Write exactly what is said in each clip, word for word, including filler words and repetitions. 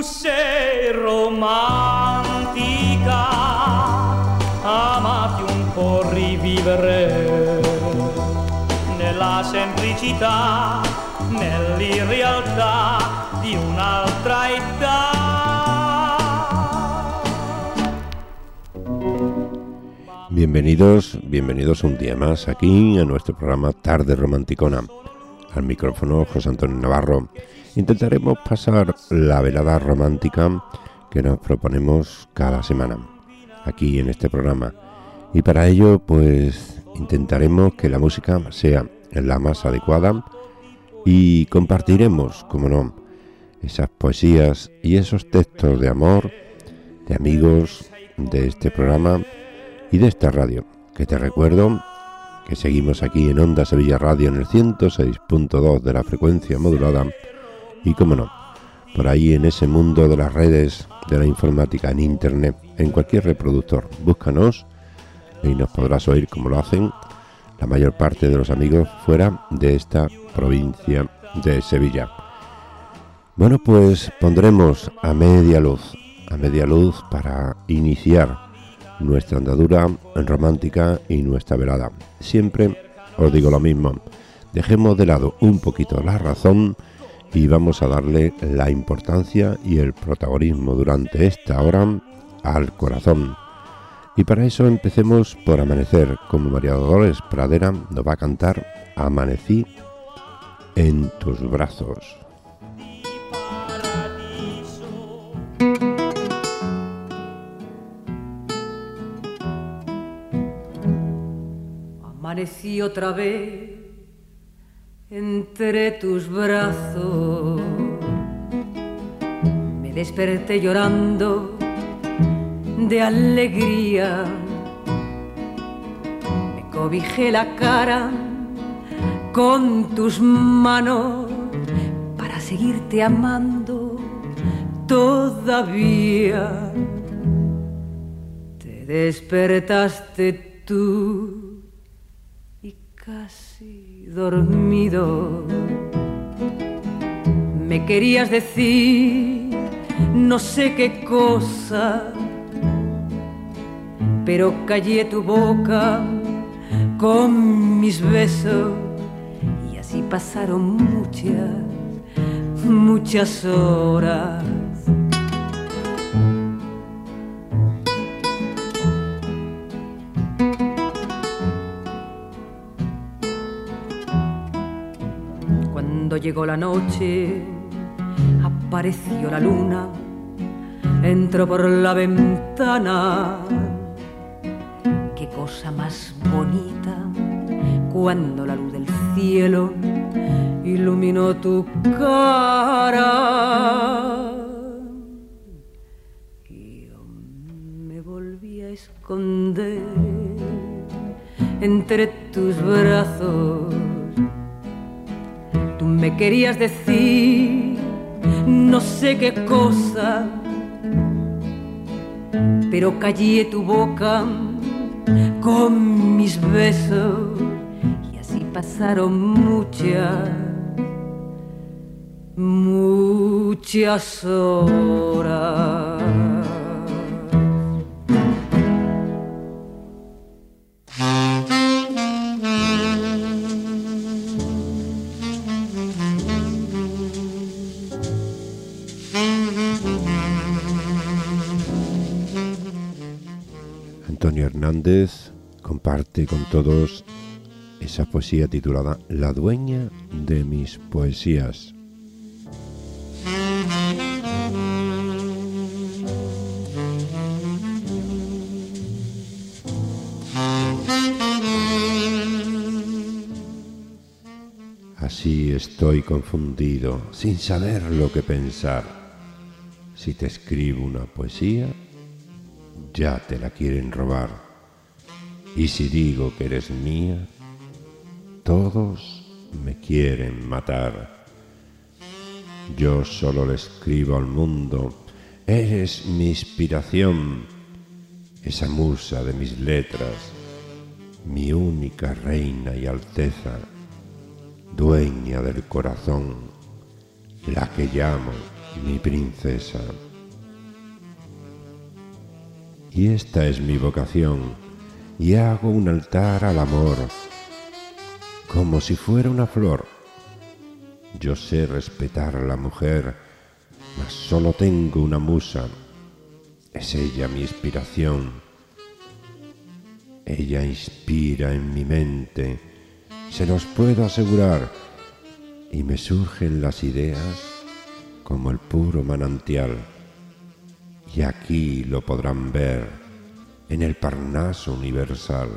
sei romantica, amati un po' rivivere nella semplicità, nell'irrealtà di un'altra età. Bienvenidos, bienvenidos un día más aquí a nuestro programa Tarde Romanticona. Al micrófono José Antonio Navarro. Intentaremos pasar la velada romántica que nos proponemos cada semana aquí en este programa. Y para ello, pues intentaremos que la música sea la más adecuada y compartiremos, como no, esas poesías y esos textos de amor de amigos de este programa y de esta radio, que te recuerdo que seguimos aquí en Onda Sevilla Radio en el ciento seis punto dos de la frecuencia modulada y, como no, por ahí en ese mundo de las redes, de la informática, en internet, en cualquier reproductor, búscanos y nos podrás oír como lo hacen la mayor parte de los amigos fuera de esta provincia de Sevilla. Bueno, pues pondremos a media luz, a media luz para iniciar nuestra andadura romántica y nuestra velada. Siempre os digo lo mismo, dejemos de lado un poquito la razón y vamos a darle la importancia y el protagonismo durante esta hora al corazón. Y para eso empecemos por Amanecer, como María Dolores Pradera nos va a cantar Amanecí en tus brazos. Amanecí otra vez entre tus brazos, me desperté llorando de alegría, me cobijé la cara con tus manos para seguirte amando todavía. Te despertaste tú casi dormido, me querías decir no sé qué cosa, pero callé tu boca con mis besos y así pasaron muchas, muchas horas. Cuando llegó la noche, apareció la luna, entró por la ventana. Qué cosa más bonita cuando la luz del cielo iluminó tu cara. Y yo me volví a esconder entre tus brazos. Tú me querías decir no sé qué cosa, pero callé tu boca con mis besos y así pasaron muchas, muchas horas. Antonio Hernández comparte con todos esa poesía titulada La dueña de mis poesías. Así estoy confundido, sin saber lo que pensar. Si te escribo una poesía, ya te la quieren robar. Y si digo que eres mía, todos me quieren matar. Yo solo le escribo al mundo, eres mi inspiración, esa musa de mis letras, mi única reina y alteza, dueña del corazón, la que llamo mi princesa. Y esta es mi vocación, y hago un altar al amor, como si fuera una flor. Yo sé respetar a la mujer, mas solo tengo una musa. Es ella mi inspiración. Ella inspira en mi mente, se los puedo asegurar, y me surgen las ideas como el puro manantial. Y aquí lo podrán ver, en el Parnaso universal.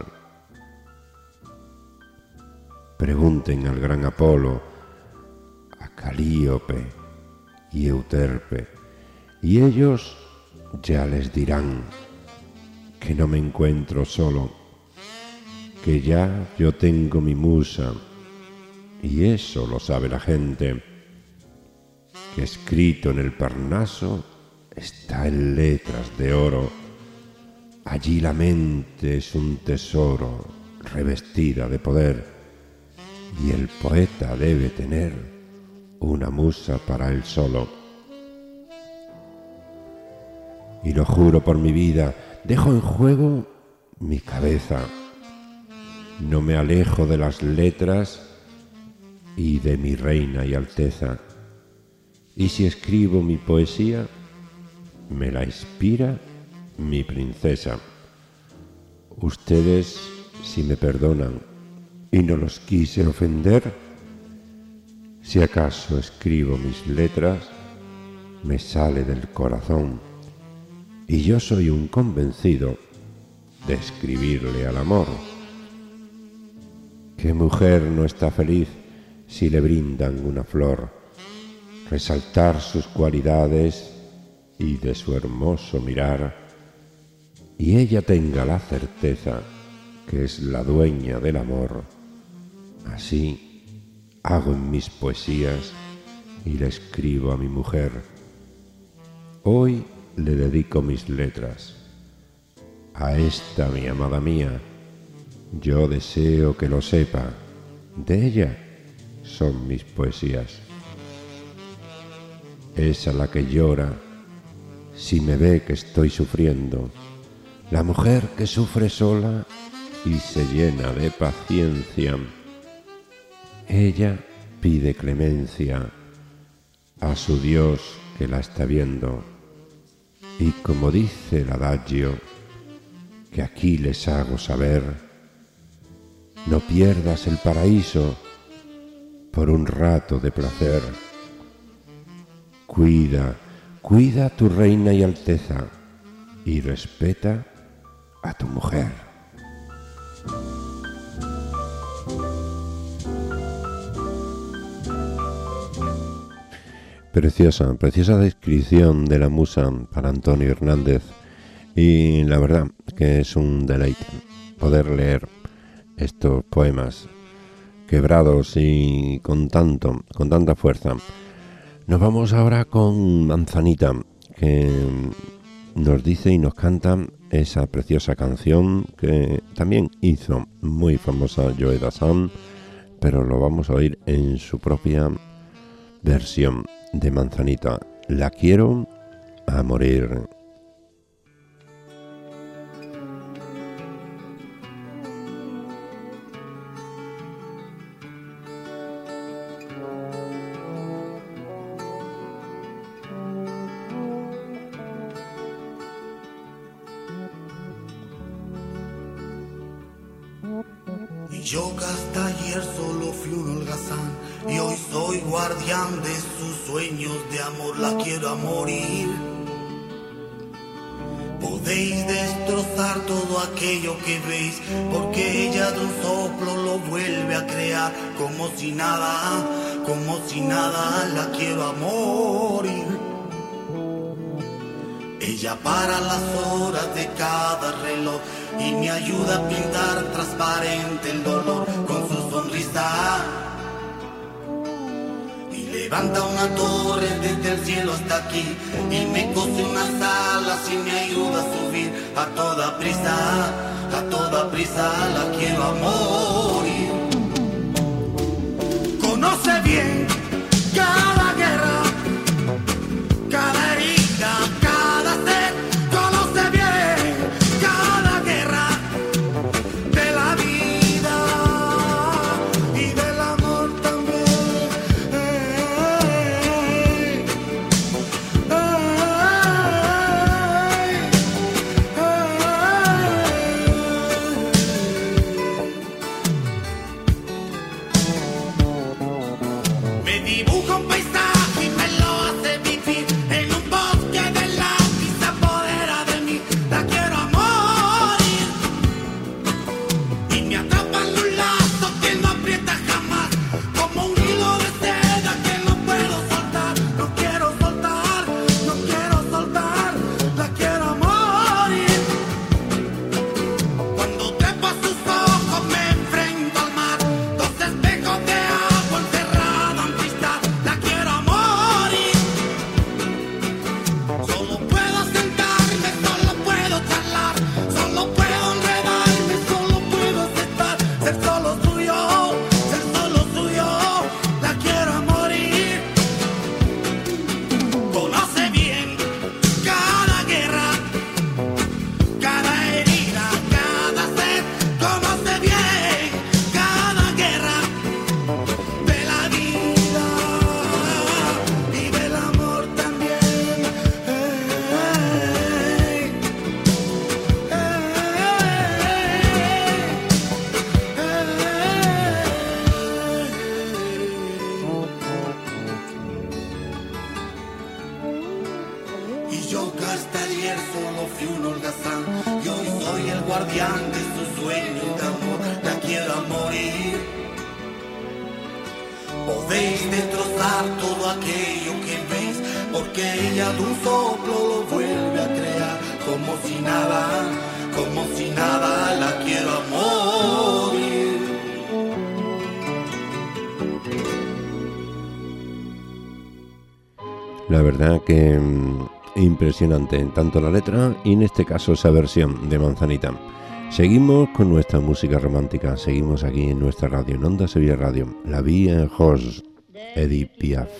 Pregunten al gran Apolo, a Calíope y Euterpe, y ellos ya les dirán que no me encuentro solo, que ya yo tengo mi musa, y eso lo sabe la gente, que escrito en el Parnaso está en letras de oro. Allí la mente es un tesoro revestida de poder, y el poeta debe tener una musa para él solo. Y lo juro por mi vida, dejo en juego mi cabeza. No me alejo de las letras y de mi reina y alteza. Y si escribo mi poesía, me la inspira mi princesa. Ustedes, si me perdonan y no los quise ofender, si acaso escribo mis letras, me sale del corazón, y yo soy un convencido de escribirle al amor. ¿Qué mujer no está feliz si le brindan una flor? Resaltar sus cualidades y de su hermoso mirar, y ella tenga la certeza que es la dueña del amor. Así hago en mis poesías y le escribo a mi mujer. Hoy le dedico mis letras a esta mi amada mía. Yo deseo que lo sepa, de ella son mis poesías. Es a la que llora si me ve que estoy sufriendo, la mujer que sufre sola y se llena de paciencia. Ella pide clemencia a su Dios que la está viendo, y como dice el adagio que aquí les hago saber, no pierdas el paraíso por un rato de placer. Cuida, cuida a tu reina y alteza, y respeta a tu mujer. Preciosa, preciosa descripción de la musa para Antonio Hernández, y la verdad que es un deleite poder leer estos poemas quebrados y con tanto, con tanta fuerza. Nos vamos ahora con Manzanita, que nos dice y nos canta esa preciosa canción que también hizo muy famosa Joe Dassin, pero lo vamos a oír en su propia versión de Manzanita. La quiero a morir. Yo que hasta ayer solo fui un holgazán y hoy soy guardián de sus sueños de amor, la quiero a morir. Podéis destrozar todo aquello que veis, porque ella de un soplo lo vuelve a crear, como si nada, como si nada, la quiero a morir. Ella para las horas de cada reloj y me ayuda a pintar transparente el dolor con su sonrisa. Y levanta una torre desde el cielo hasta aquí y me cose unas alas y me ayuda a subir a toda prisa, a toda prisa la quiero a morir. Conoce bien cada guerra Yo que hasta ayer solo fui un holgazán y hoy soy el guardián de sus sueños de amor. La quiero a morir. Podéis destrozar todo aquello que veis, porque ella de un soplo lo vuelve a crear. Como si nada, como si nada, la quiero a morir. La verdad que mmm, impresionante, tanto la letra y en este caso esa versión de Manzanita. Seguimos con nuestra música romántica, seguimos aquí en nuestra radio, en Onda Sevilla Radio, La Vie en Rose, Edith Piaf.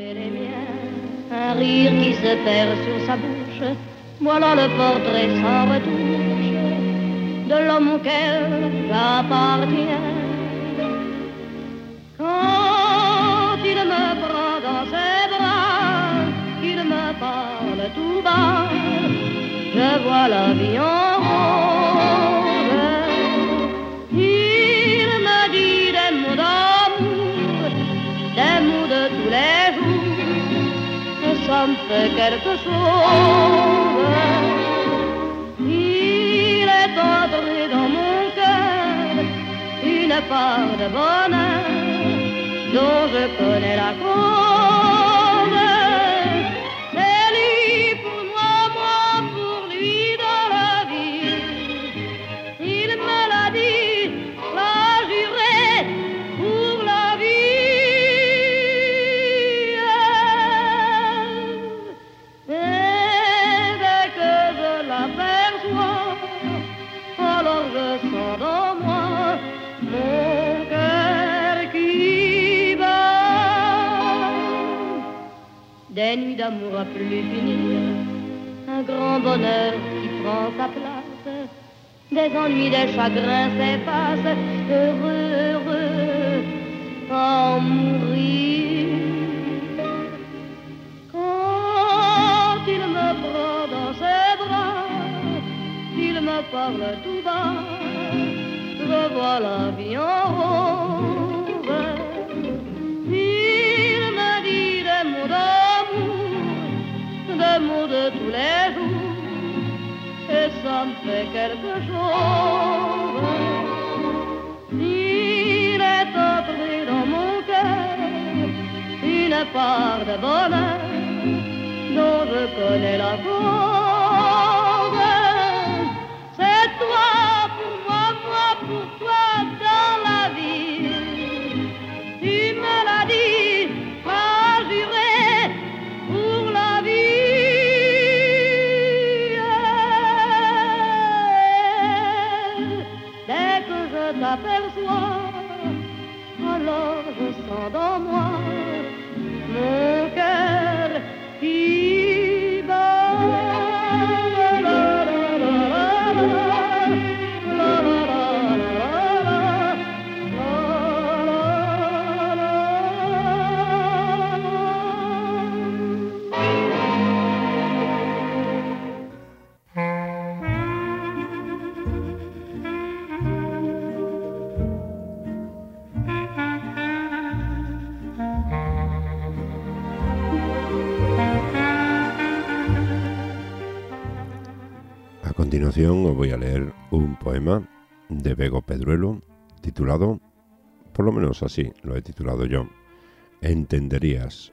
Un rire qui se perd sur sa bouche, voilà le portrait sans retouche de l'homme auquel j'appartiens. Quand il me prend dans ses bras, qu'il me parle tout bas, je vois la vie en rose. Il me dit des mots d'amour, des mots de tous les jours, ça me fait quelque chose. Il est entré dans mon cœur une part de bonheur dont je connais la cause. C'est lui pour moi, moi pour lui dans la vie. Il me l'a dit, l'a juré pour la vie. Et dès que je l'aperçois, alors je sens dans moi mon cœur qui bat. Des nuits d'amour à plus finir, un grand bonheur qui prend sa place, des ennuis, des chagrins s'effacent, heureux, heureux, à en mourir. Quand il me prend dans ses bras, il me parle tout bas, je vois la vie en rose. Il me dit des mots d'amour, des mots de tous les jours, et ça me fait quelque chose. Il est entré dans mon cœur une part de bonheur dont je connais la cause. C'est toi pour moi, moi pour toi dans la vie. Tu me l'as dit, m'as juré pour la vie. Dès que je t'aperçois, alors je sens dans moi mon cœur qui bat. A continuación os voy a leer un poema de Bego Pedruelo titulado, por lo menos así lo he titulado yo, Entenderías.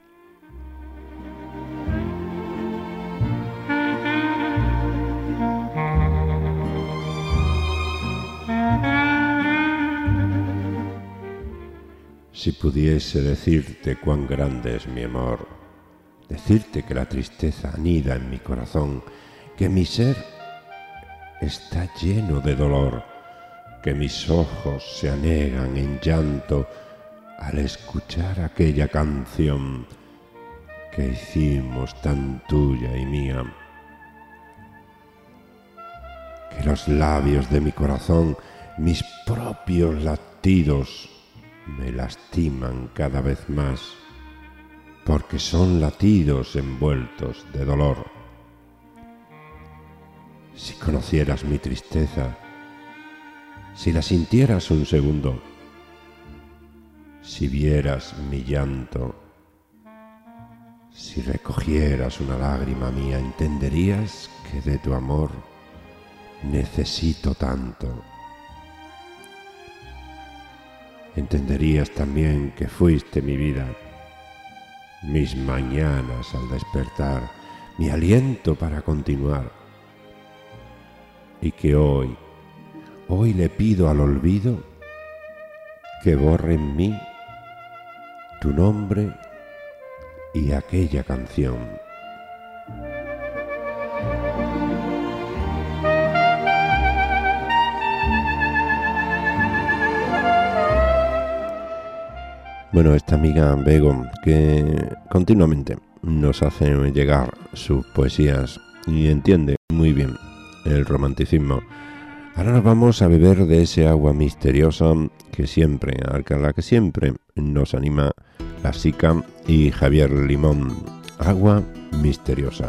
Si pudiese decirte cuán grande es mi amor, decirte que la tristeza anida en mi corazón, que mi ser está lleno de dolor, que mis ojos se anegan en llanto al escuchar aquella canción que hicimos tan tuya y mía, que los labios de mi corazón, mis propios latidos, me lastiman cada vez más, porque son latidos envueltos de dolor. Si conocieras mi tristeza, si la sintieras un segundo, si vieras mi llanto, Si recogieras una lágrima mía, entenderías que de tu amor necesito tanto. Entenderías también que fuiste mi vida, mis mañanas al despertar, mi aliento para continuar. Y que hoy, hoy le pido al olvido que borre en mí tu nombre y aquella canción. Bueno, esta amiga Bego, que continuamente nos hace llegar sus poesías y entiende muy bien el romanticismo. Ahora nos vamos a beber de ese agua misteriosa que siempre, a la que siempre nos anima la Sica y Javier Limón. Agua misteriosa.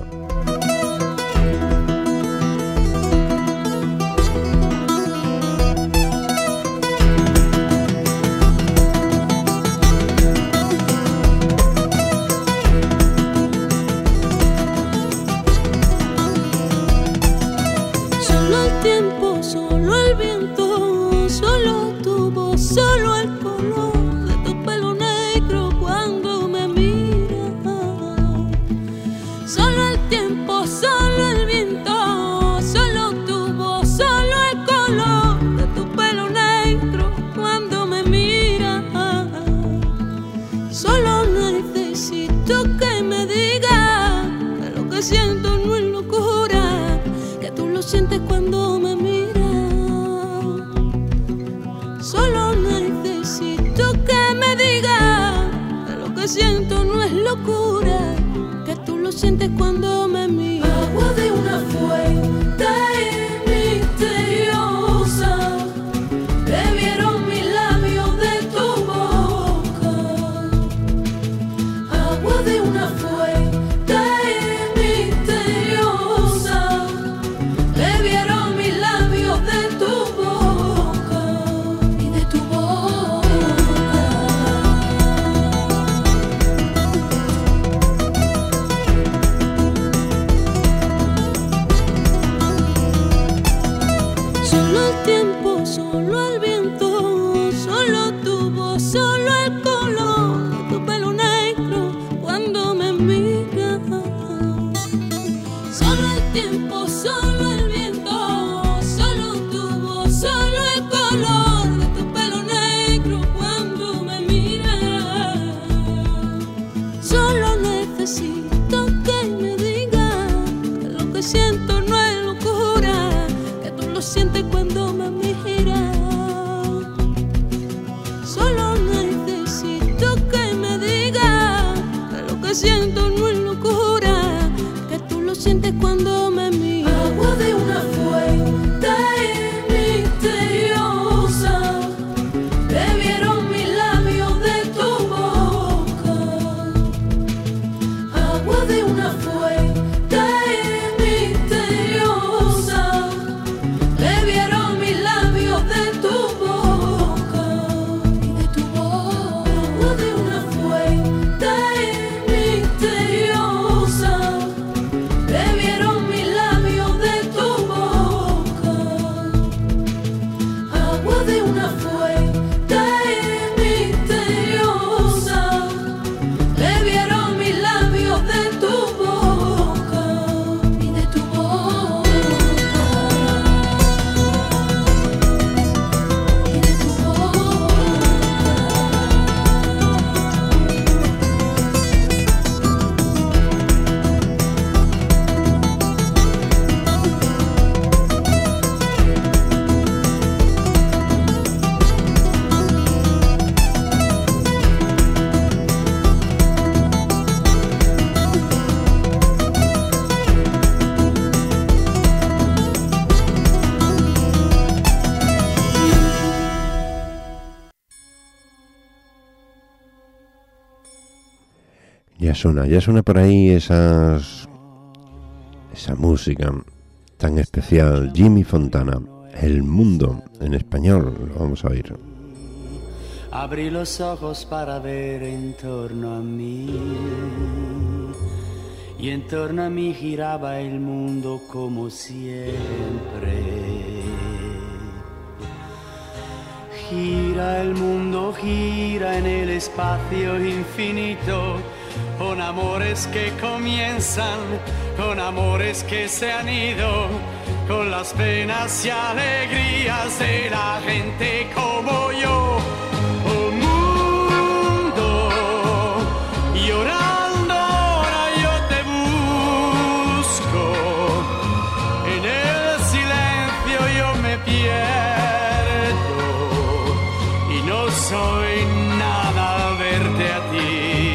Siento no es locura, que tú lo sientes cuando me miras. Agua de una fuente misteriosa, bebieron mis labios de tu boca. Agua de una fuente misteriosa, bebieron mis labios de tu boca y de tu boca. Siento no es locura, que tú lo sientes cuando me miras. Agua de una fuente misteriosa, bebieron mis labios de tu boca. Agua de una fuente misteriosa, bebieron mis labios de tu boca y de tu boca. Agua de una fuente misteriosa, bebieron mis labios de tu boca. Agua de una fuente misteriosa, bebieron mis labios de tu boca y de tu boca y de tu boca. Ya suena, ya suena por ahí esas, esa música tan especial. Jimmy Fontana, El Mundo, en español, lo vamos a oír. Abrí los ojos para ver en torno a mí, y en torno a mí giraba el mundo como siempre. Gira el mundo, gira en el espacio infinito, con amores que comienzan, con amores que se han ido, con las penas y alegrías de la gente como yo. Oh mundo, llorando ahora yo te busco, en el silencio yo me pierdo y no soy nada al verte a ti.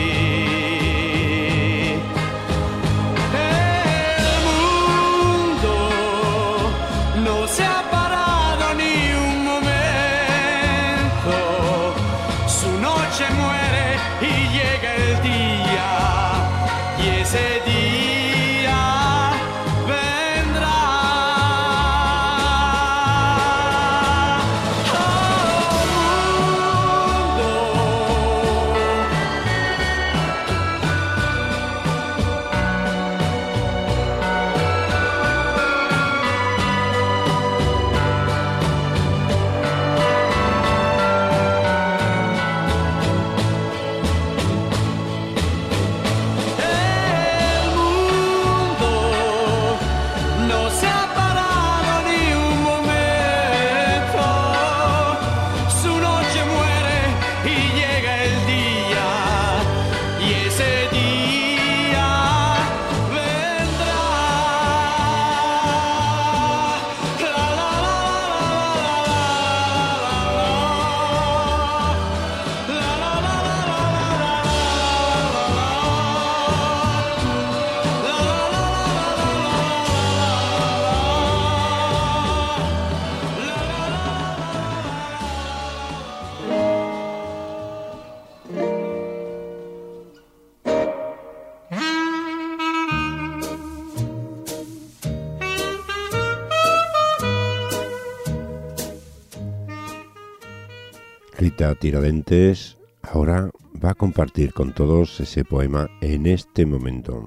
Rita Tiradentes ahora va a compartir con todos ese poema en este momento.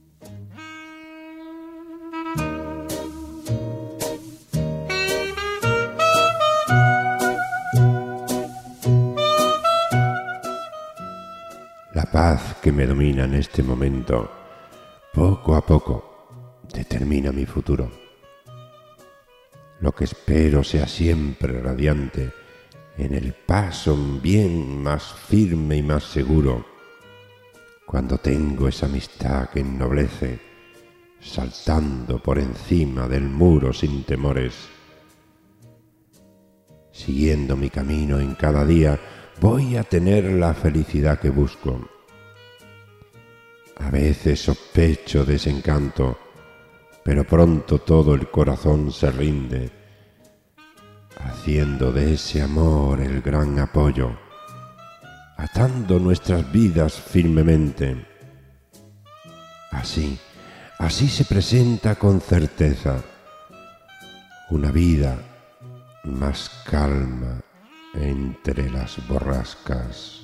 La paz que me domina en este momento, poco a poco, determina mi futuro. Lo que espero sea siempre radiante, en el paso bien más firme y más seguro, cuando tengo esa amistad que ennoblece, saltando por encima del muro sin temores. Siguiendo mi camino en cada día, voy a tener la felicidad que busco. A veces sospecho desencanto, pero pronto todo el corazón se rinde, haciendo de ese amor el gran apoyo, atando nuestras vidas firmemente. Así, así se presenta con certeza una vida más calma entre las borrascas.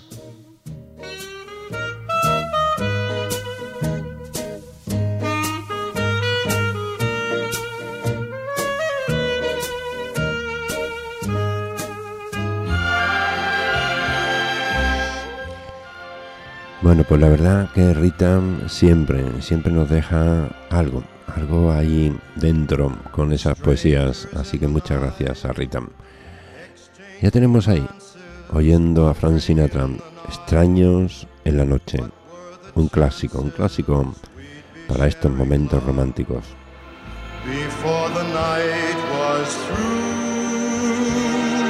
Bueno, pues la verdad que Rita siempre, siempre nos deja algo, algo ahí dentro con esas poesías, así que muchas gracias a Rita. Ya tenemos ahí, oyendo a Frank Sinatra, Extraños en la noche, un clásico, un clásico para estos momentos románticos. Before the night was through,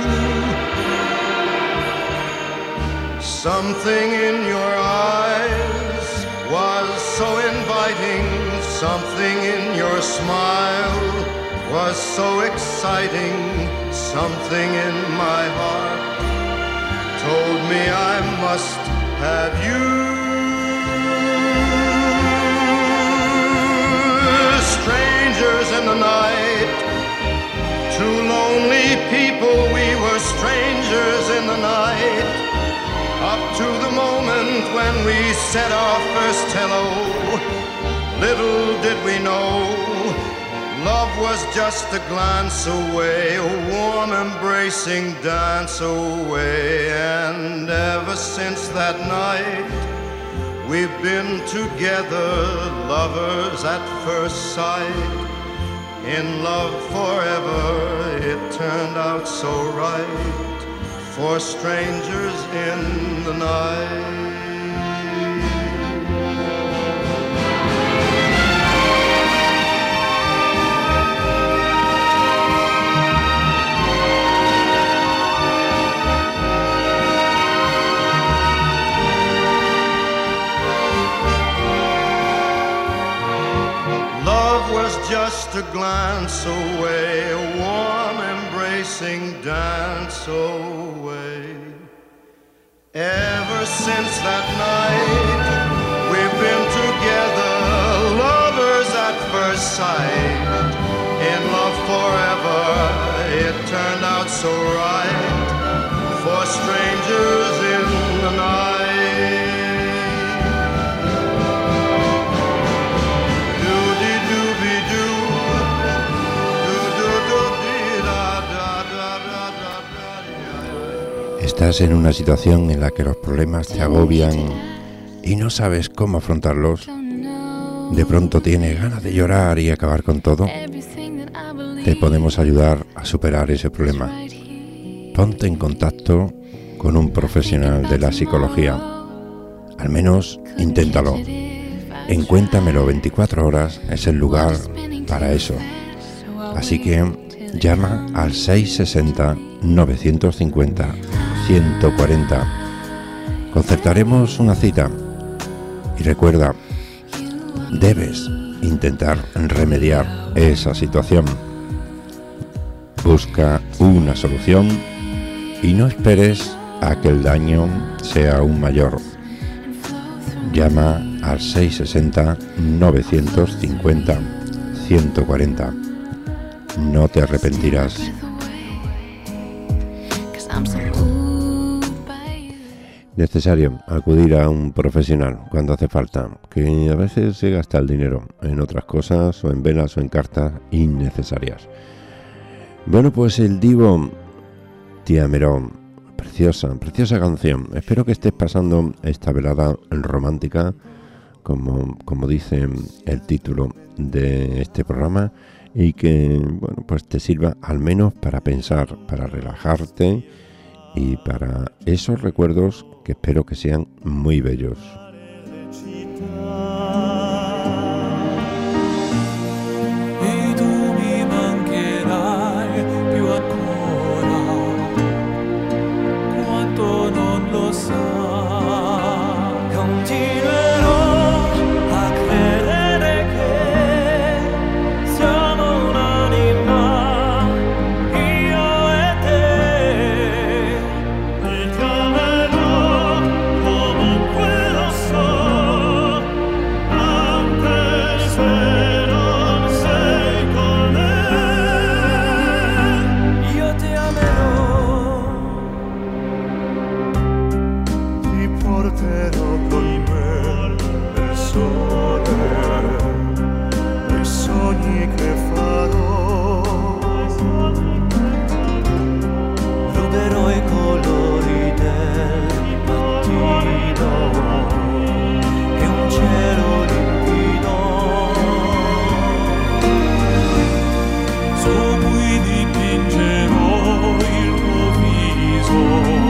something in your eyes was so inviting, something in your smile was so exciting, something in my heart told me I must have you. Strangers in the night, two lonely people, we were strangers in the night. up to the moment when we said our first hello. Little did we know, love was just a glance away, a warm embracing dance away. And ever since that night, we've been together, lovers at first sight. In love forever, it turned out so right, for strangers in the night. Just a glance away, a warm embracing dance away. Ever since that night, we've been together, lovers at first sight. In love forever, it turned out so right, for strangers in the night. Estás en una situación en la que los problemas te agobian y no sabes cómo afrontarlos. De pronto tienes ganas de llorar y acabar con todo. Te podemos ayudar a superar ese problema. Ponte en contacto con un profesional de la psicología. Al menos inténtalo. En Cuéntamelo veinticuatro horas es el lugar para eso. Así que llama al seis sesenta, novecientos cincuenta, ciento cuarenta. Concertaremos una cita. Y recuerda, debes intentar remediar esa situación. Busca una solución y no esperes a que el daño sea aún mayor. Llama al seis sesenta, novecientos cincuenta, ciento cuarenta. No te arrepentirás. Necesario acudir a un profesional cuando hace falta, que a veces se gasta el dinero en otras cosas o en velas o en cartas innecesarias. Bueno, pues el Divo Ti amerò, preciosa, preciosa canción. Espero que estés pasando esta velada romántica, como, como dice el título de este programa, y que, bueno, pues te sirva al menos para pensar, para relajarte y para esos recuerdos que espero que sean muy bellos. E tu mi mancherai più ancora, quanto non lo sai. Continuerò a credere che siamo un'anima, io e te. E ti amerò comunque lo so, anche se non sei con me. Io ti amerò, ti porterò con me nel sole, nei sogni che farò, ruberò i colori del mattino e un cielo limpido su cui dipingerò il tuo viso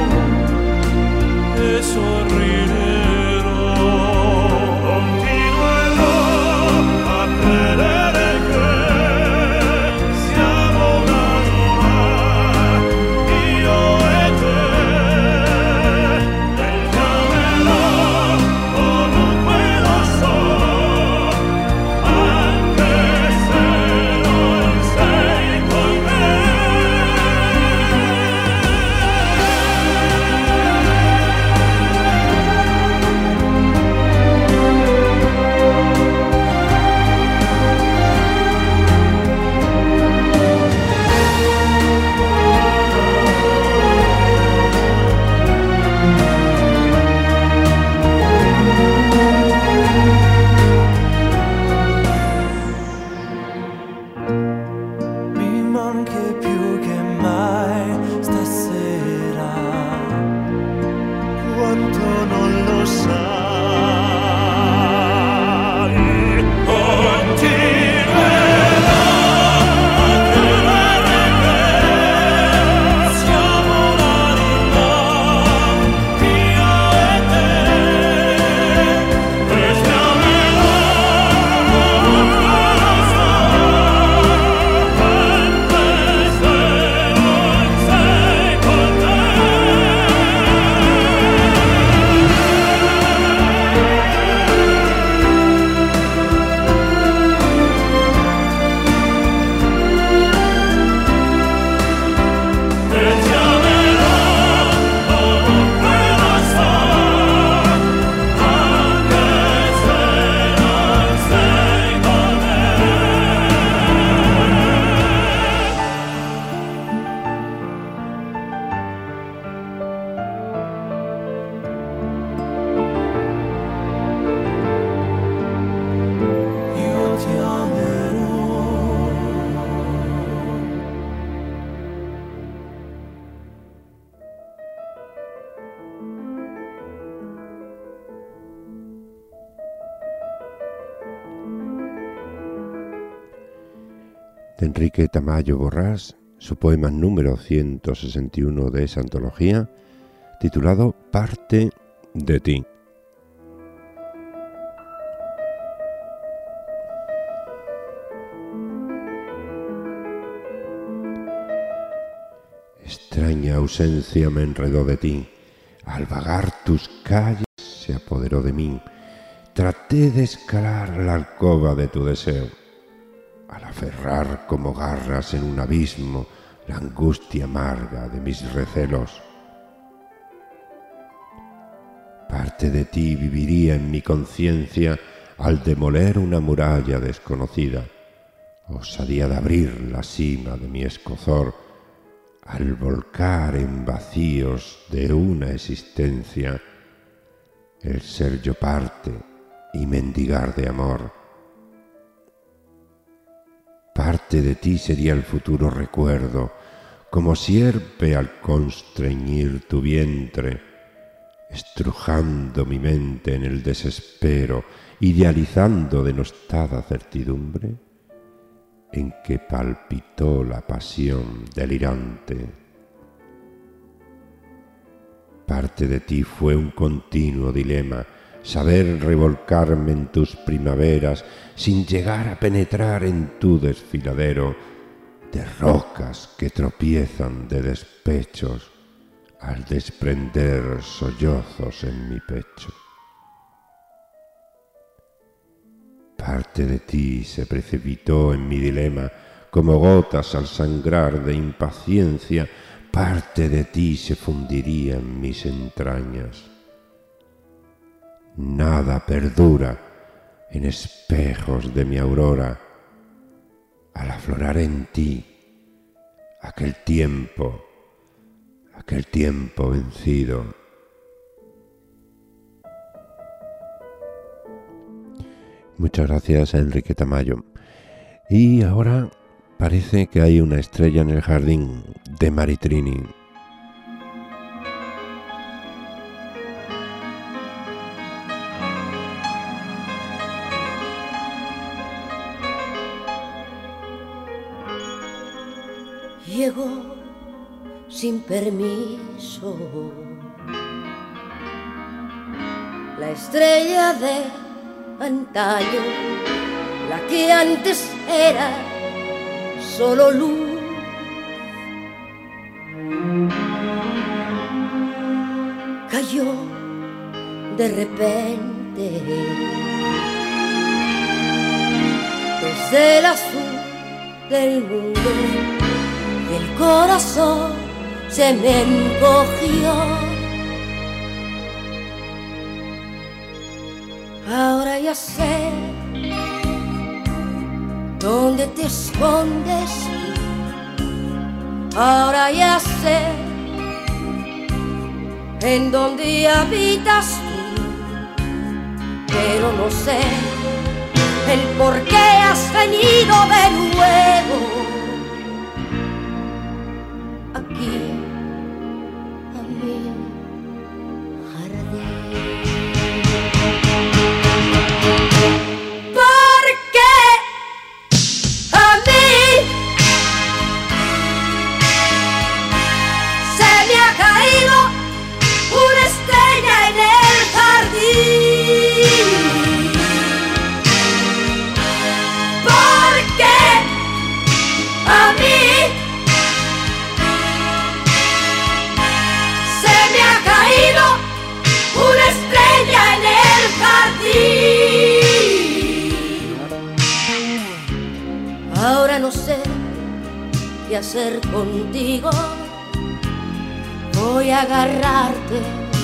e sorriderò. Continuerò a credere che siamo un'anima, io e te. E ti amerò comunque lo so, anche se non sei con me. de Enrique Tamayo Borrás, su poema número ciento sesenta y uno de esa antología, titulado Parte de ti. Extraña ausencia me enredó de ti, al vagar tus calles se apoderó de mí, traté de escalar la alcoba de tu deseo, al aferrar como garras en un abismo la angustia amarga de mis recelos. Parte de ti viviría en mi conciencia al demoler una muralla desconocida, osadía de abrir la cima de mi escozor, al volcar en vacíos de una existencia el ser yo parte y mendigar de amor. Parte de ti sería el futuro recuerdo, como sierpe al constreñir tu vientre, estrujando mi mente en el desespero, idealizando denostada certidumbre en que palpitó la pasión delirante. Parte de ti fue un continuo dilema, saber revolcarme en tus primaveras sin llegar a penetrar en tu desfiladero de rocas que tropiezan de despechos al desprender sollozos en mi pecho. Parte de ti se precipitó en mi dilema como gotas al sangrar de impaciencia, parte de ti se fundiría en mis entrañas. Nada perdura en espejos de mi aurora, al aflorar en ti aquel tiempo, aquel tiempo vencido. Muchas gracias a Enrique Tamayo. Y ahora parece que hay una estrella en el jardín, de Maritrini. Llegó sin permiso la estrella de antaño, la que antes era solo luz. Cayó de repente desde el azul del mundo y el corazón se me encogió. Ahora ya sé dónde te escondes tú. Ahora ya sé en dónde habitas tú. Pero no sé el por qué has venido de nuevo aquí a mi jardín. Ahora no sé qué hacer contigo. Voy a agarrarte,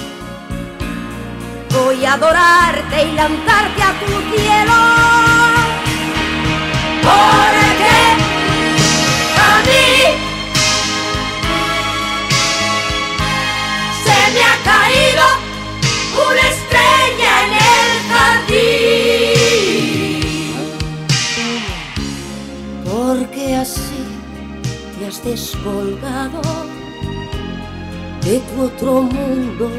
voy a adorarte y lanzarte a tu cielo. Porque a mí se me ha caído una estrella en el jardín. Porque así te has descolgado de tu otro mundo,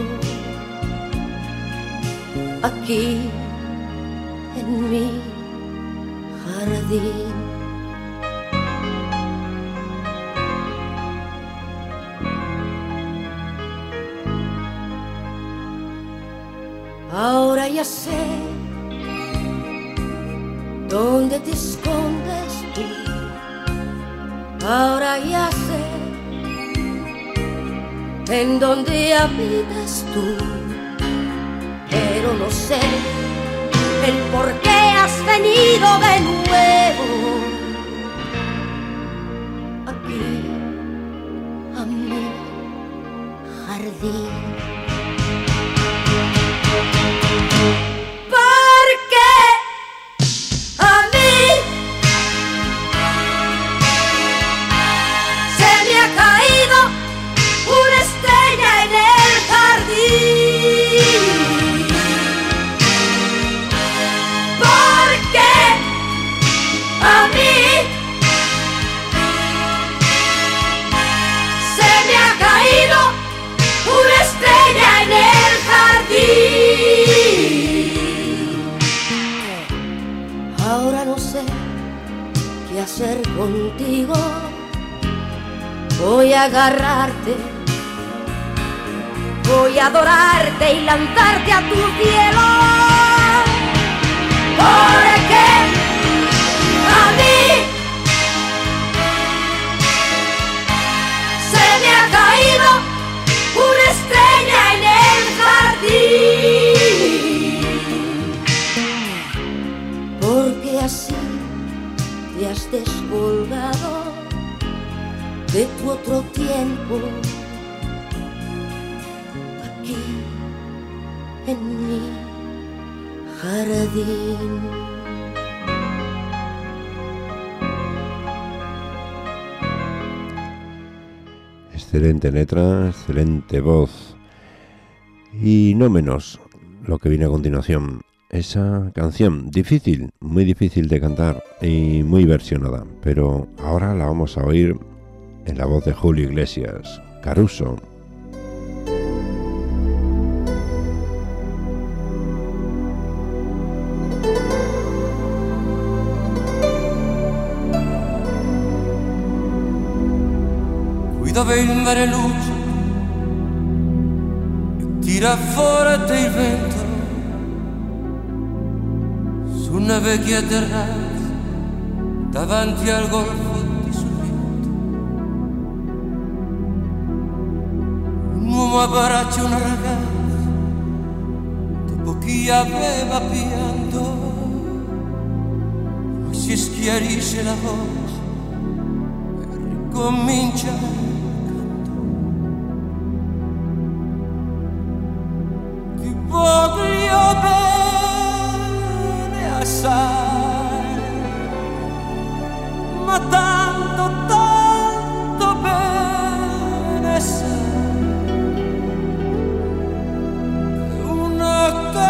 aquí en mi jardín. ya sé dónde te escondes tú. Ahora ya sé en dónde habitas tú, pero no sé el por qué has venido de nuevo aquí a mi jardín. Porque a mí se me ha caído una estrella en el jardín. Porque a mí se me ha caído una estrella en el jardín. Ahora no sé qué hacer contigo. Voy a agarrarte, voy a adorarte y lanzarte a tu cielo. Porque a mí se me ha caído una estrella en el jardín. Porque así te has descolgado de tu otro tiempo aquí en mi jardín. Excelente letra, excelente voz. Y no menos lo que viene a continuación. Esa canción, difícil, muy difícil de cantar y muy versionada, pero ahora la vamos a oír en la voz de Julio Iglesias, Caruso. Qui dove il mare luce e tira forte il vento su una vecchia terrazza davanti al golfo di Sorrento. Un uomo abbraccia una ragazza dopo chi aveva pianto, poi si schiarisce la voce e ricomincia. Voglio bene assai, ma tanto, tanto bene sai, una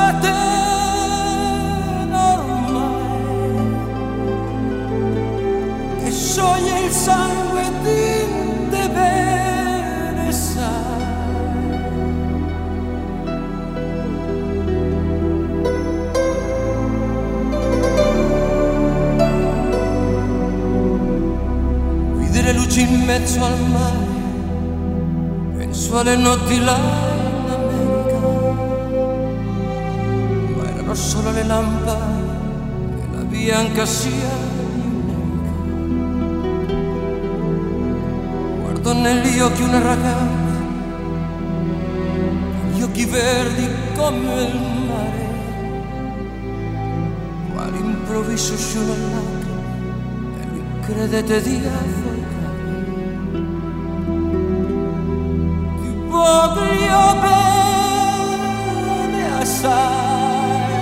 catena ormai che scioglie il sangue di te bene sai. Le luci in mezzo al mare, penso alle notti là in America, ma erano solo le lampade e la bianca sia nemica. Guardo negli occhi una ragazza, gli occhi verdi come il mare, quale improvviso scioglie lacrime e mi credete di affogare. Voglio bene assai,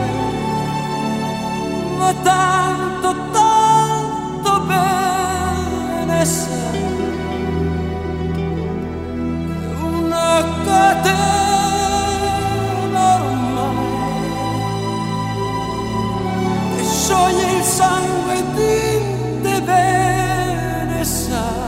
ma tanto, tanto bene sai, che una catena ormai che scioglie il sangue di te bene sai.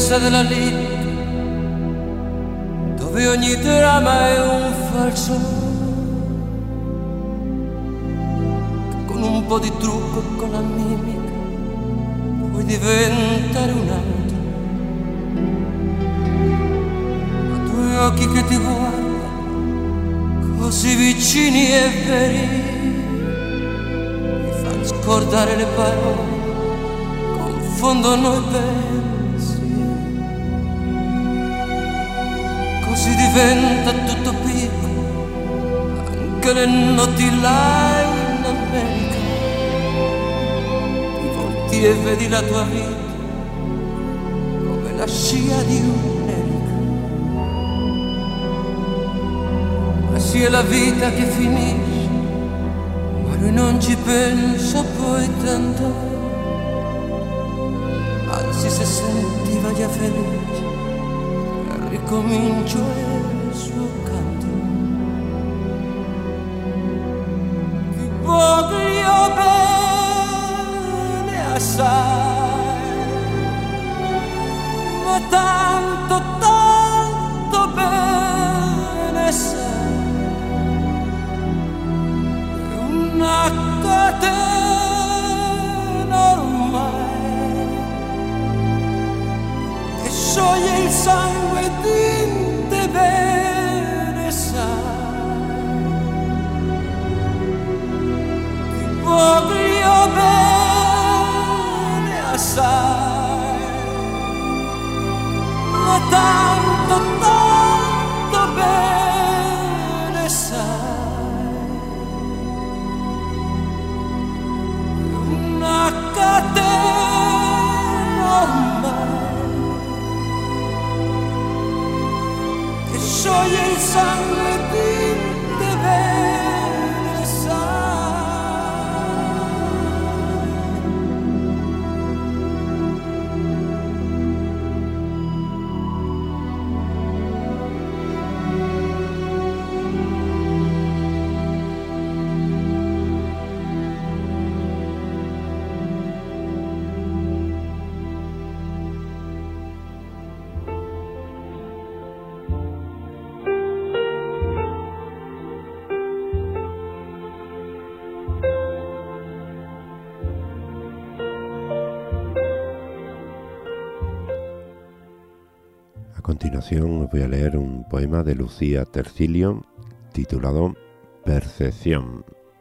bellezza della lirica, dove ogni dramma è un falso, che con un po' di trucco e con la mimica puoi diventare un altro. Ma due occhi che ti guardano così vicini e veri mi fanno scordare le parole, confondono i pensieri, così diventa tutto piccolo, anche le notti là in America. Ti volti e vedi la tua vita come la scia di un'elica, ma sì è la vita che finisce, ma lui non ci pensa poi tanto. Anzi, se sentiva già felice, ricomincio il suo canto. Ti voglio bene assai, ma tanto, tanto bene sai, è una catena ormai, scioglie il sangue di te bene sai. Ti voglio bene assai, ma tanto, tanto bene sai, una catena ormai, scioglie il sangue di te bene A continuación os voy a leer un poema de Lucía Tercilio titulado Percepción.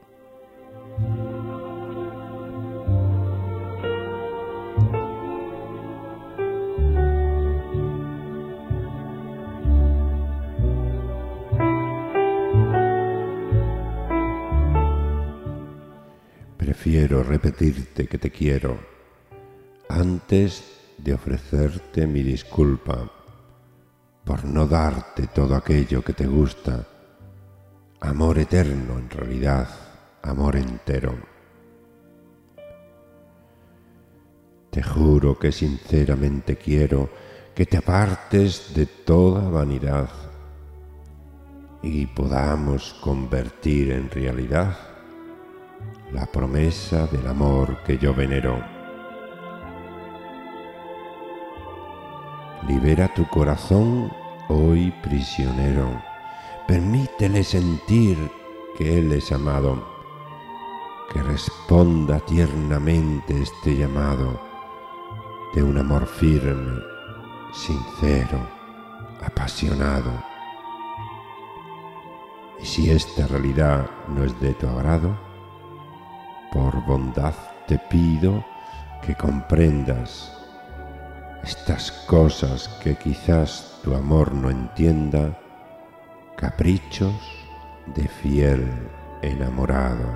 Prefiero repetirte que te quiero antes de ofrecerte mi disculpa por no darte todo aquello que te gusta, amor eterno en realidad, amor entero. Te juro que sinceramente quiero que te apartes de toda vanidad y podamos convertir en realidad la promesa del amor que yo venero. Libera tu corazón hoy prisionero, permítele sentir que él es amado, que responda tiernamente este llamado de un amor firme, sincero, apasionado. Y si esta realidad no es de tu agrado, por bondad te pido que comprendas estas cosas que quizás tu amor no entienda, caprichos de fiel enamorado.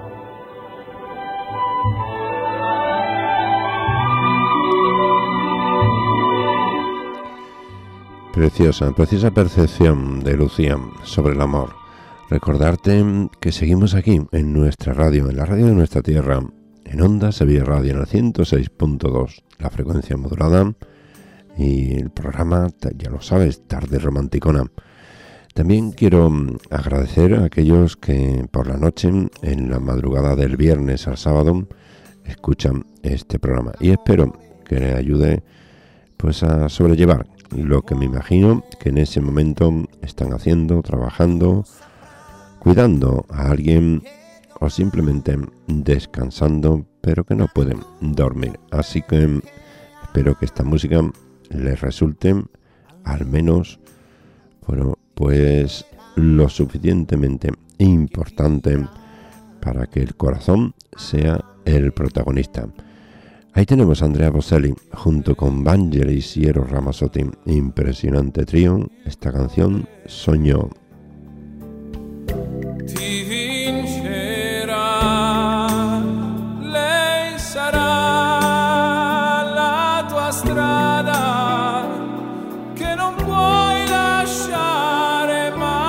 Preciosa, preciosa percepción de Lucía sobre el amor. Recordarte que seguimos aquí en nuestra radio, en la radio de nuestra tierra, en Onda Sevilla Radio, en el ciento seis punto dos, la frecuencia modulada, y el programa, ya lo sabes, Tarde Romanticona. También quiero agradecer a aquellos que por la noche, en la madrugada del viernes al sábado, escuchan este programa, y espero que les ayude pues a sobrellevar lo que me imagino que en ese momento están haciendo, trabajando, cuidando a alguien o simplemente descansando, pero que no pueden dormir. Así que espero que esta música les resulte al menos, bueno, pues lo suficientemente importante para que el corazón sea el protagonista. Ahí tenemos a Andrea Bocelli junto con Vangelis y Eros Ramazzotti. Impresionante trío. Esta canción, Sogno. Ti vincerà, lei sarà la tua strada che non puoi lasciare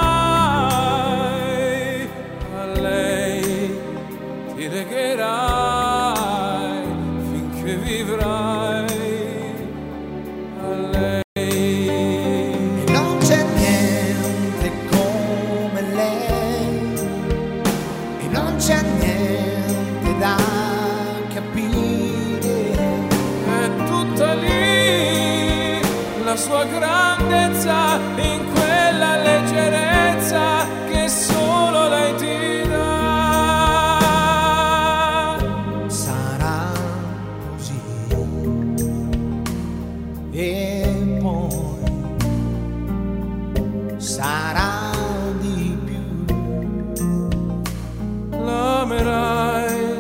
mai, a lei ti legherai finché vivrai, a lei. Non c'è niente come lei e non c'è niente da capire, È tutta lì la sua grandezza, in quella leggerezza che solo lei ti dà. sarà così e poi sarà di più. L'amerai,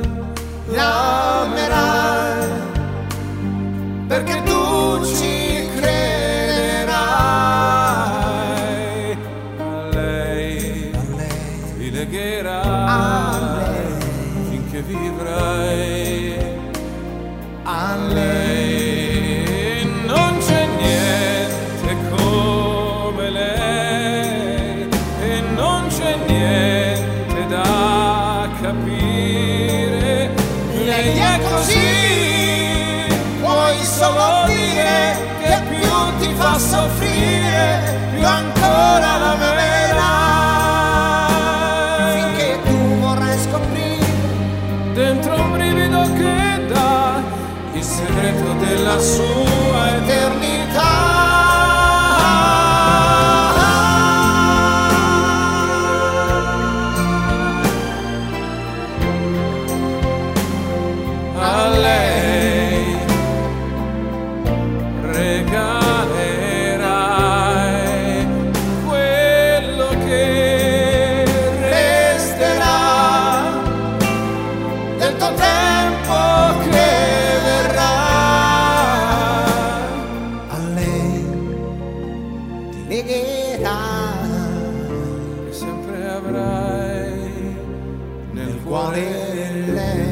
L'amerai perché tu ci crederai, a lei a lei, ti a legherai lei, finché vivrai, a lei. non c'è niente come lei e non c'è niente da capire. Lei è così, puoi solo dire che più ti fa soffrire, più ancora l'amerai, finché tu vorrai scoprire Dentro un brivido che dà il segreto della sua eternità. A lei regalerai quello che resterà del tuo tempo che verrà, a lei ti legherai e sempre avrai nel cuore lei.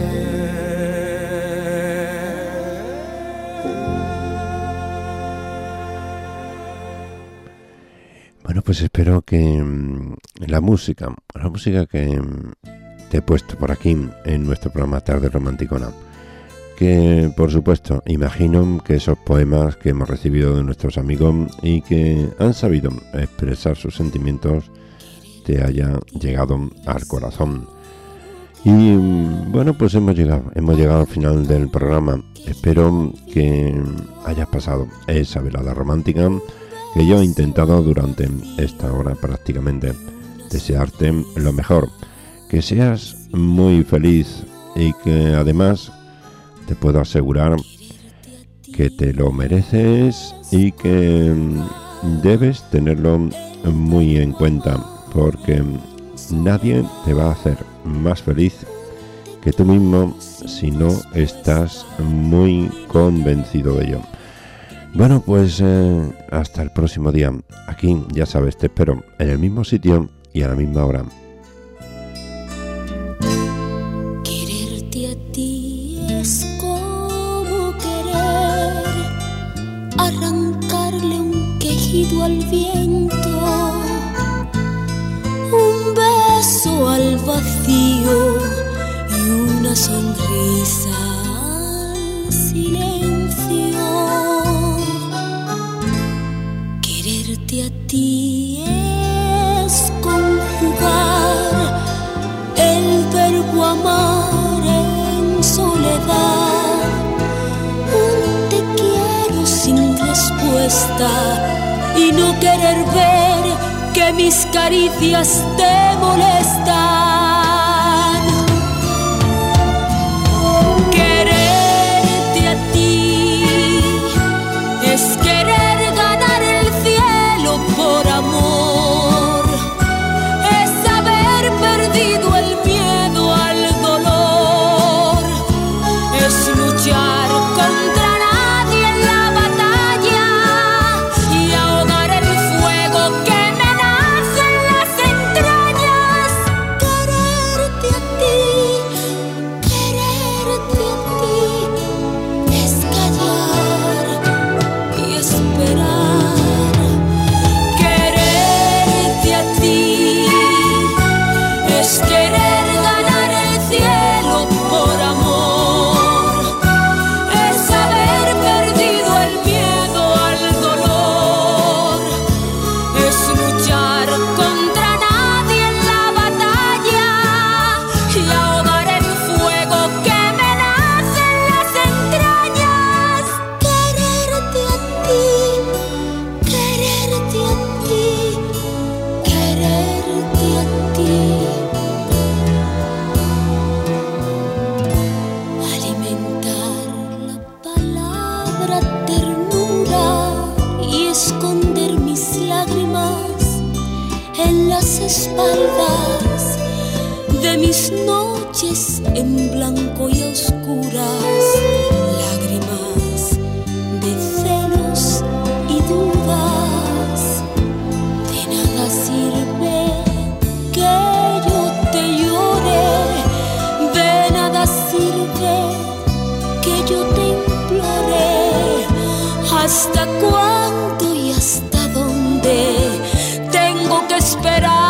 Bueno, pues espero que mm, la música, la música que mm, te he puesto por aquí en nuestro programa Tarde Romanticona, que por supuesto imagino que esos poemas que hemos recibido de nuestros amigos y que han sabido expresar sus sentimientos te haya llegado al corazón. Y mm, bueno, pues hemos llegado, hemos llegado al final del programa. Espero que hayas pasado esa velada romántica que yo he intentado durante esta hora prácticamente. Desearte lo mejor, que seas muy feliz y que además te puedo asegurar que te lo mereces y que debes tenerlo muy en cuenta, porque nadie te va a hacer más feliz que tú mismo si no estás muy convencido de ello. Bueno, pues eh, hasta el próximo día. Aquí, ya sabes, te espero en el mismo sitio y a la misma hora. Quererte a ti es como querer arrancarle un quejido al viento, un beso al vacío y una sonrisa al silencio. Quererte a ti es conjugar el verbo amar en soledad, un te quiero sin molesta y no querer ver que mis caricias te molestan. Quererte a ti es querer ganar el cielo por amor, es haber perdido el miedo al dolor, es luchar contra nadie en la batalla y ahogar el fuego que me nace en las entrañas. Quererte a ti, quererte a ti, es callar y esperar. Quererte a ti es querer ganar el cielo por amor, es haber perdido el miedo al dolor, es luchar contra nadie en la batalla y ahogar el fuego que me nace en las entrañas. Quererte a ti, quererte a ti, quererte a ti. Alimentar la palabra ternura y esconder mis lágrimas en las espaldas de mis noches en blanco y oscuras, lágrimas de celos y dudas. De nada sirve que yo te llore, de nada sirve que yo te implore. ¿Hasta cuándo y hasta dónde tengo que esperar?